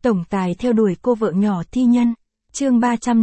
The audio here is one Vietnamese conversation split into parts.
Tổng tài theo đuổi cô vợ nhỏ thi nhân. Chương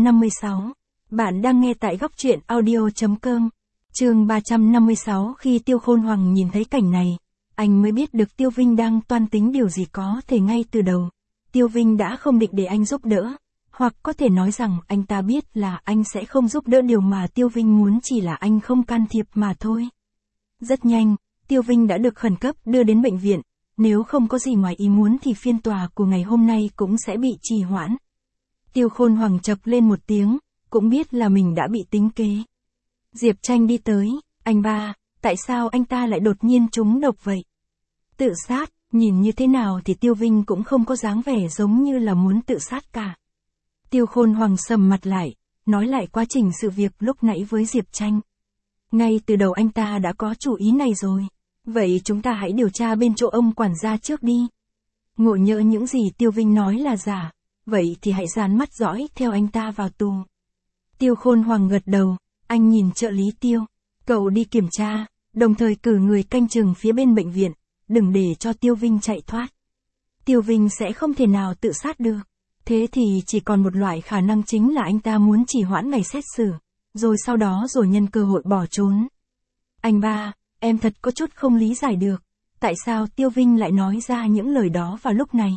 356. Bạn đang nghe tại góc truyện audio.com. Chương 356. Khi Tiêu Khôn Hoàng nhìn thấy cảnh này, anh mới biết được Tiêu Vinh đang toan tính điều gì. Có thể ngay từ đầu, Tiêu Vinh đã không định để anh giúp đỡ, hoặc có thể nói rằng anh ta biết là anh sẽ không giúp đỡ, điều mà Tiêu Vinh muốn chỉ là anh không can thiệp mà thôi. Rất nhanh, Tiêu Vinh đã được khẩn cấp đưa đến bệnh viện. Nếu không có gì ngoài ý muốn thì phiên tòa của ngày hôm nay cũng sẽ bị trì hoãn. Tiêu Khôn Hoàng chậc lên một tiếng, cũng biết là mình đã bị tính kế. Diệp Tranh đi tới, anh ba, tại sao anh ta lại đột nhiên trúng độc vậy? Tự sát, nhìn như thế nào thì Tiêu Vinh cũng không có dáng vẻ giống như là muốn tự sát cả. Tiêu Khôn Hoàng sầm mặt lại, nói lại quá trình sự việc lúc nãy với Diệp Tranh. Ngay từ đầu anh ta đã có chủ ý này rồi. Vậy chúng ta hãy điều tra bên chỗ ông quản gia trước đi. Ngộ nhỡ những gì Tiêu Vinh nói là giả, vậy thì hãy dán mắt dõi theo anh ta vào tù. Tiêu Khôn Hoàng gật đầu, anh nhìn trợ lý Tiêu. Cậu đi kiểm tra, đồng thời cử người canh chừng phía bên bệnh viện, đừng để cho Tiêu Vinh chạy thoát. Tiêu Vinh sẽ không thể nào tự sát được. Thế thì chỉ còn một loại khả năng, chính là anh ta muốn trì hoãn ngày xét xử, rồi sau đó nhân cơ hội bỏ trốn. Anh ba, em thật có chút không lý giải được, tại sao Tiêu Vinh lại nói ra những lời đó vào lúc này?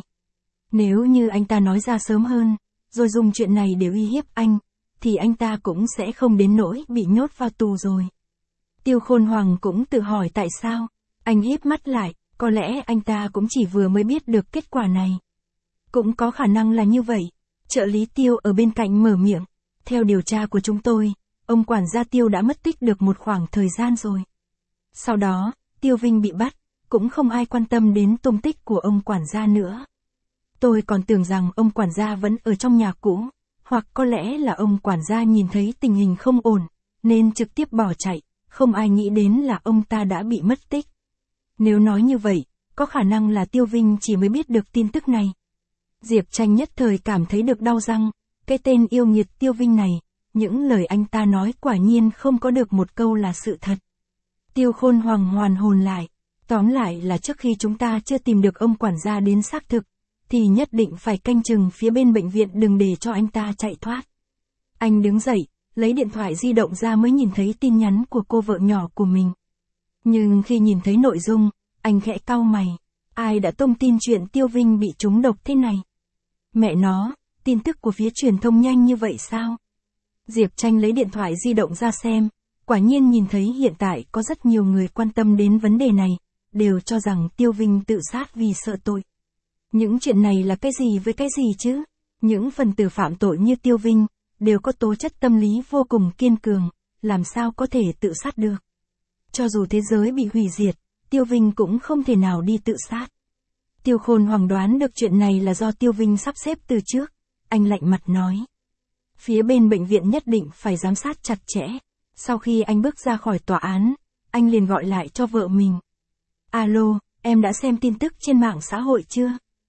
Nếu như anh ta nói ra sớm hơn, rồi dùng chuyện này để uy hiếp anh, thì anh ta cũng sẽ không đến nỗi bị nhốt vào tù rồi. Tiêu Khôn Hoàng cũng tự hỏi tại sao. Anh híp mắt lại, có lẽ anh ta cũng chỉ vừa mới biết được kết quả này. Cũng có khả năng là như vậy. Trợ lý Tiêu ở bên cạnh mở miệng. Theo điều tra của chúng tôi, ông quản gia Tiêu đã mất tích được một khoảng thời gian rồi. Sau đó, Tiêu Vinh bị bắt, cũng không ai quan tâm đến tung tích của ông quản gia nữa. Tôi còn tưởng rằng ông quản gia vẫn ở trong nhà cũ, hoặc có lẽ là ông quản gia nhìn thấy tình hình không ổn, nên trực tiếp bỏ chạy, không ai nghĩ đến là ông ta đã bị mất tích. Nếu nói như vậy, có khả năng là Tiêu Vinh chỉ mới biết được tin tức này. Diệp Tranh nhất thời cảm thấy được đau răng, cái tên yêu nghiệt Tiêu Vinh này, những lời anh ta nói quả nhiên không có được một câu là sự thật. Tiêu Khôn Hoàng hoàn hồn lại, tóm lại là trước khi chúng ta chưa tìm được ông quản gia đến xác thực, thì nhất định phải canh chừng phía bên bệnh viện, đừng để cho anh ta chạy thoát. Anh đứng dậy, lấy điện thoại di động ra mới nhìn thấy tin nhắn của cô vợ nhỏ của mình. Nhưng khi nhìn thấy nội dung, anh khẽ cau mày, ai đã tung tin chuyện Tiêu Vinh bị trúng độc thế này? Mẹ nó, tin tức của phía truyền thông nhanh như vậy sao? Diệp Tranh lấy điện thoại di động ra xem, quả nhiên nhìn thấy hiện tại có rất nhiều người quan tâm đến vấn đề này, đều cho rằng Tiêu Vinh tự sát vì sợ tội. Những chuyện này là cái gì với cái gì chứ? Những phần tử phạm tội như Tiêu Vinh, đều có tố chất tâm lý vô cùng kiên cường, làm sao có thể tự sát được? Cho dù thế giới bị hủy diệt, Tiêu Vinh cũng không thể nào đi tự sát. Tiêu Khôn Hoàng đoán được chuyện này là do Tiêu Vinh sắp xếp từ trước, anh lạnh mặt nói. Phía bên bệnh viện nhất định phải giám sát chặt chẽ. Sau khi anh bước ra khỏi tòa án, anh liền gọi lại cho vợ mình. Alo, em đã xem tin tức trên mạng xã hội chưa?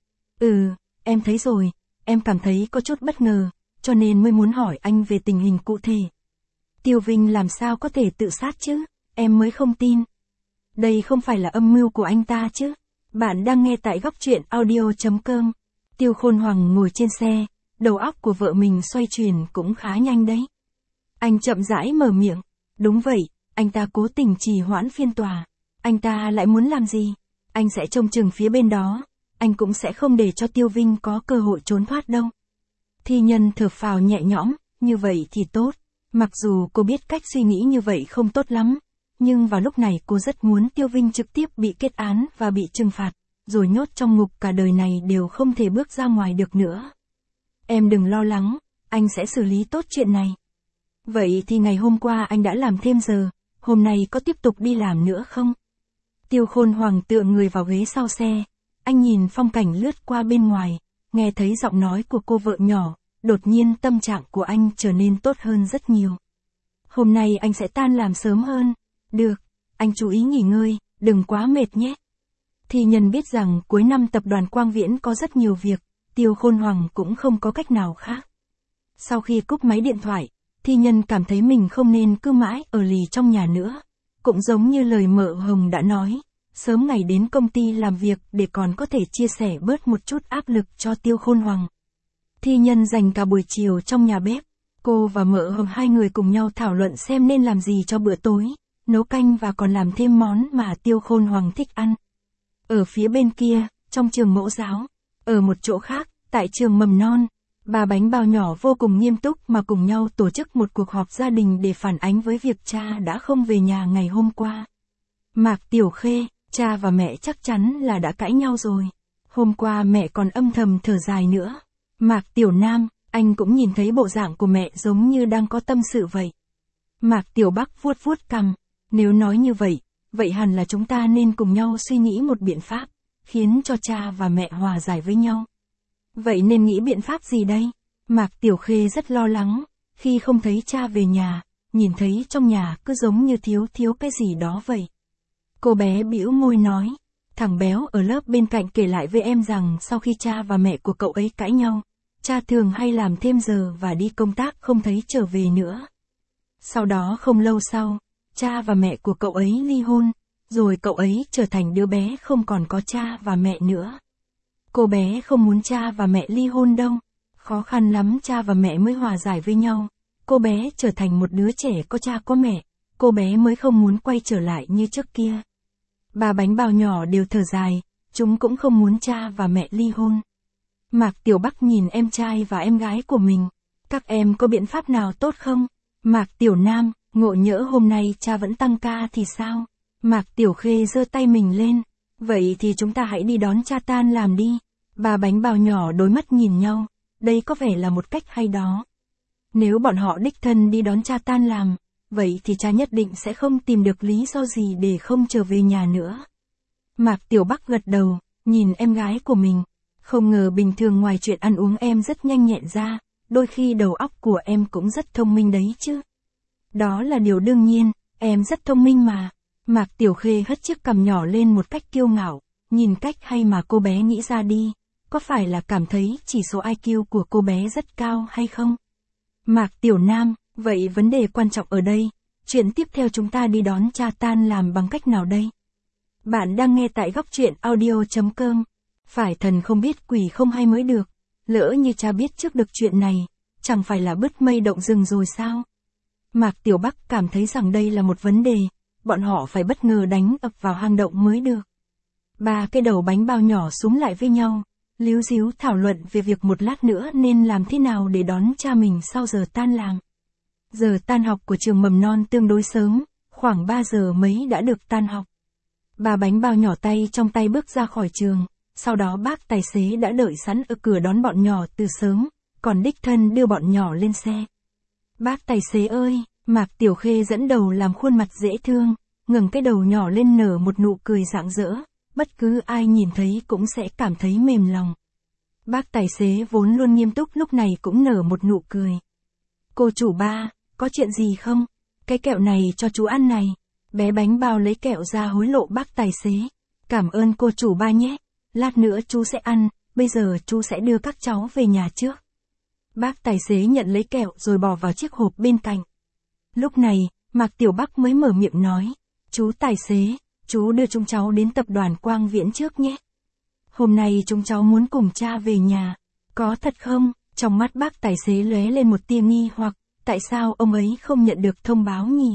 Ừ, em thấy rồi, em cảm thấy có chút bất ngờ, cho nên mới muốn hỏi anh về tình hình cụ thể. Tiêu Vinh làm sao có thể tự sát chứ, em mới không tin. Đây không phải là âm mưu của anh ta chứ. Bạn đang nghe tại góc truyện audio.com. Tiêu Khôn Hoàng ngồi trên xe, đầu óc của vợ mình xoay chuyển cũng khá nhanh đấy. Anh chậm rãi mở miệng. Đúng vậy, anh ta cố tình trì hoãn phiên tòa. Anh ta lại muốn làm gì? Anh sẽ trông chừng phía bên đó. Anh cũng sẽ không để cho Tiêu Vinh có cơ hội trốn thoát đâu. Thi nhân thở phào nhẹ nhõm, như vậy thì tốt. Mặc dù cô biết cách suy nghĩ như vậy không tốt lắm, nhưng vào lúc này cô rất muốn Tiêu Vinh trực tiếp bị kết án và bị trừng phạt, rồi nhốt trong ngục cả đời này đều không thể bước ra ngoài được nữa. Em đừng lo lắng, anh sẽ xử lý tốt chuyện này. Vậy thì ngày hôm qua anh đã làm thêm giờ, hôm nay có tiếp tục đi làm nữa không? Tiêu Khôn Hoàng tựa người vào ghế sau xe, anh nhìn phong cảnh lướt qua bên ngoài, nghe thấy giọng nói của cô vợ nhỏ, đột nhiên tâm trạng của anh trở nên tốt hơn rất nhiều. Hôm nay anh sẽ tan làm sớm hơn. Được, anh chú ý nghỉ ngơi, đừng quá mệt nhé. Thi nhân biết rằng cuối năm tập đoàn Quang Viễn có rất nhiều việc, Tiêu Khôn Hoàng cũng không có cách nào khác. Sau khi cúp máy điện thoại, thi nhân cảm thấy mình không nên cứ mãi ở lì trong nhà nữa. Cũng giống như lời mợ Hồng đã nói, sớm ngày đến công ty làm việc để còn có thể chia sẻ bớt một chút áp lực cho Tiêu Khôn Hoàng. Thi Nhân dành cả buổi chiều trong nhà bếp, cô và mợ Hồng hai người cùng nhau thảo luận xem nên làm gì cho bữa tối, nấu canh và còn làm thêm món mà Tiêu Khôn Hoàng thích ăn. Ở phía bên kia, trong trường mẫu giáo, ở một chỗ khác, tại trường mầm non, bà Bánh Bao nhỏ vô cùng nghiêm túc mà cùng nhau tổ chức một cuộc họp gia đình để phản ánh với việc cha đã không về nhà ngày hôm qua. Mạc Tiểu Khê, cha và mẹ chắc chắn là đã cãi nhau rồi. Hôm qua mẹ còn âm thầm thở dài nữa. Mạc Tiểu Nam, anh cũng nhìn thấy bộ dạng của mẹ giống như đang có tâm sự vậy. Mạc Tiểu Bắc vuốt vuốt cằm, nếu nói như vậy, vậy hẳn là chúng ta nên cùng nhau suy nghĩ một biện pháp, khiến cho cha và mẹ hòa giải với nhau. Vậy nên nghĩ biện pháp gì đây? Mạc Tiểu Khê rất lo lắng, khi không thấy cha về nhà, nhìn thấy trong nhà cứ giống như thiếu cái gì đó vậy. Cô bé bĩu môi nói, thằng béo ở lớp bên cạnh kể lại với em rằng sau khi cha và mẹ của cậu ấy cãi nhau, cha thường hay làm thêm giờ và đi công tác không thấy trở về nữa. Sau đó không lâu sau, cha và mẹ của cậu ấy ly hôn, rồi cậu ấy trở thành đứa bé không còn có cha và mẹ nữa. Cô bé không muốn cha và mẹ ly hôn đâu, khó khăn lắm cha và mẹ mới hòa giải với nhau, cô bé trở thành một đứa trẻ có cha có mẹ, cô bé mới không muốn quay trở lại như trước kia. Bà Bánh Bao nhỏ đều thở dài, chúng cũng không muốn cha và mẹ ly hôn. Mạc Tiểu Bắc nhìn em trai và em gái của mình, các em có biện pháp nào tốt không? Mạc Tiểu Nam, ngộ nhỡ hôm nay cha vẫn tăng ca thì sao? Mạc Tiểu Khê giơ tay mình lên, vậy thì chúng ta hãy đi đón cha tan làm đi. Bà Bánh Bao nhỏ đôi mắt nhìn nhau, đây có vẻ là một cách hay đó. Nếu bọn họ đích thân đi đón cha tan làm, vậy thì cha nhất định sẽ không tìm được lý do gì để không trở về nhà nữa. Mạc Tiểu Bắc gật đầu, nhìn em gái của mình, không ngờ bình thường ngoài chuyện ăn uống em rất nhanh nhẹn ra, đôi khi đầu óc của em cũng rất thông minh đấy chứ. Đó là điều đương nhiên, em rất thông minh mà. Mạc Tiểu Khê hất chiếc cằm nhỏ lên một cách kiêu ngạo, nhìn cách hay mà cô bé nghĩ ra đi, có phải là cảm thấy chỉ số IQ của cô bé rất cao hay không? Mạc Tiểu Nam, vậy vấn đề quan trọng ở đây, chuyện tiếp theo chúng ta đi đón cha tan làm bằng cách nào đây? Bạn đang nghe tại góc truyện audio.com. Phải thần không biết quỷ không hay mới được, lỡ như cha biết trước được chuyện này, chẳng phải là bứt mây động rừng rồi sao? Mạc Tiểu Bắc cảm thấy rằng đây là một vấn đề, bọn họ phải bất ngờ đánh ập vào hang động mới được. Ba cái đầu bánh bao nhỏ xúm lại với nhau, líu ríu thảo luận về việc một lát nữa nên làm thế nào để đón cha mình sau giờ tan làm. Giờ tan học của trường mầm non tương đối sớm, khoảng 3 giờ mấy đã được tan học. Bà Bánh Bao nhỏ tay trong tay bước ra khỏi trường, sau đó bác tài xế đã đợi sẵn ở cửa đón bọn nhỏ từ sớm, còn đích thân đưa bọn nhỏ lên xe. Bác tài xế ơi, Mạc Tiểu Khê dẫn đầu làm khuôn mặt dễ thương, ngẩng cái đầu nhỏ lên nở một nụ cười rạng rỡ, bất cứ ai nhìn thấy cũng sẽ cảm thấy mềm lòng. Bác tài xế vốn luôn nghiêm túc lúc này cũng nở một nụ cười. Cô chủ ba, có chuyện gì không? Cái kẹo này cho chú ăn này. Bé Bánh Bao lấy kẹo ra hối lộ bác tài xế. Cảm ơn cô chủ ba nhé. Lát nữa chú sẽ ăn, bây giờ chú sẽ đưa các cháu về nhà trước. Bác tài xế nhận lấy kẹo rồi bỏ vào chiếc hộp bên cạnh. Lúc này, Mạc Tiểu Bắc mới mở miệng nói. Chú tài xế, chú đưa chúng cháu đến tập đoàn Quang Viễn trước nhé. Hôm nay chúng cháu muốn cùng cha về nhà. Có thật không? Trong mắt bác tài xế lóe lên một tia nghi hoặc, tại sao ông ấy không nhận được thông báo nhỉ?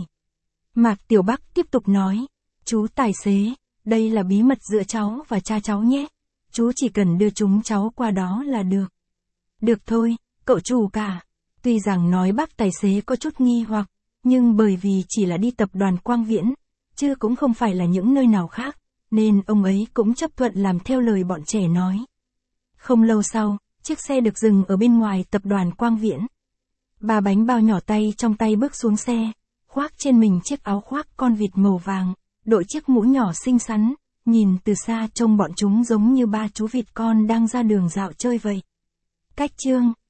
Mạc Tiểu Bắc tiếp tục nói. Chú tài xế, đây là bí mật giữa cháu và cha cháu nhé. Chú chỉ cần đưa chúng cháu qua đó là được. Được thôi, cậu chủ cả. Tuy rằng nói bác tài xế có chút nghi hoặc, nhưng bởi vì chỉ là đi tập đoàn Quang Viễn, chứ cũng không phải là những nơi nào khác, nên ông ấy cũng chấp thuận làm theo lời bọn trẻ nói. Không lâu sau, chiếc xe được dừng ở bên ngoài tập đoàn Quang Viễn. Bà Bánh Bao nhỏ tay trong tay bước xuống xe, khoác trên mình chiếc áo khoác con vịt màu vàng, đội chiếc mũ nhỏ xinh xắn, nhìn từ xa trông bọn chúng giống như ba chú vịt con đang ra đường dạo chơi vậy. Cách chương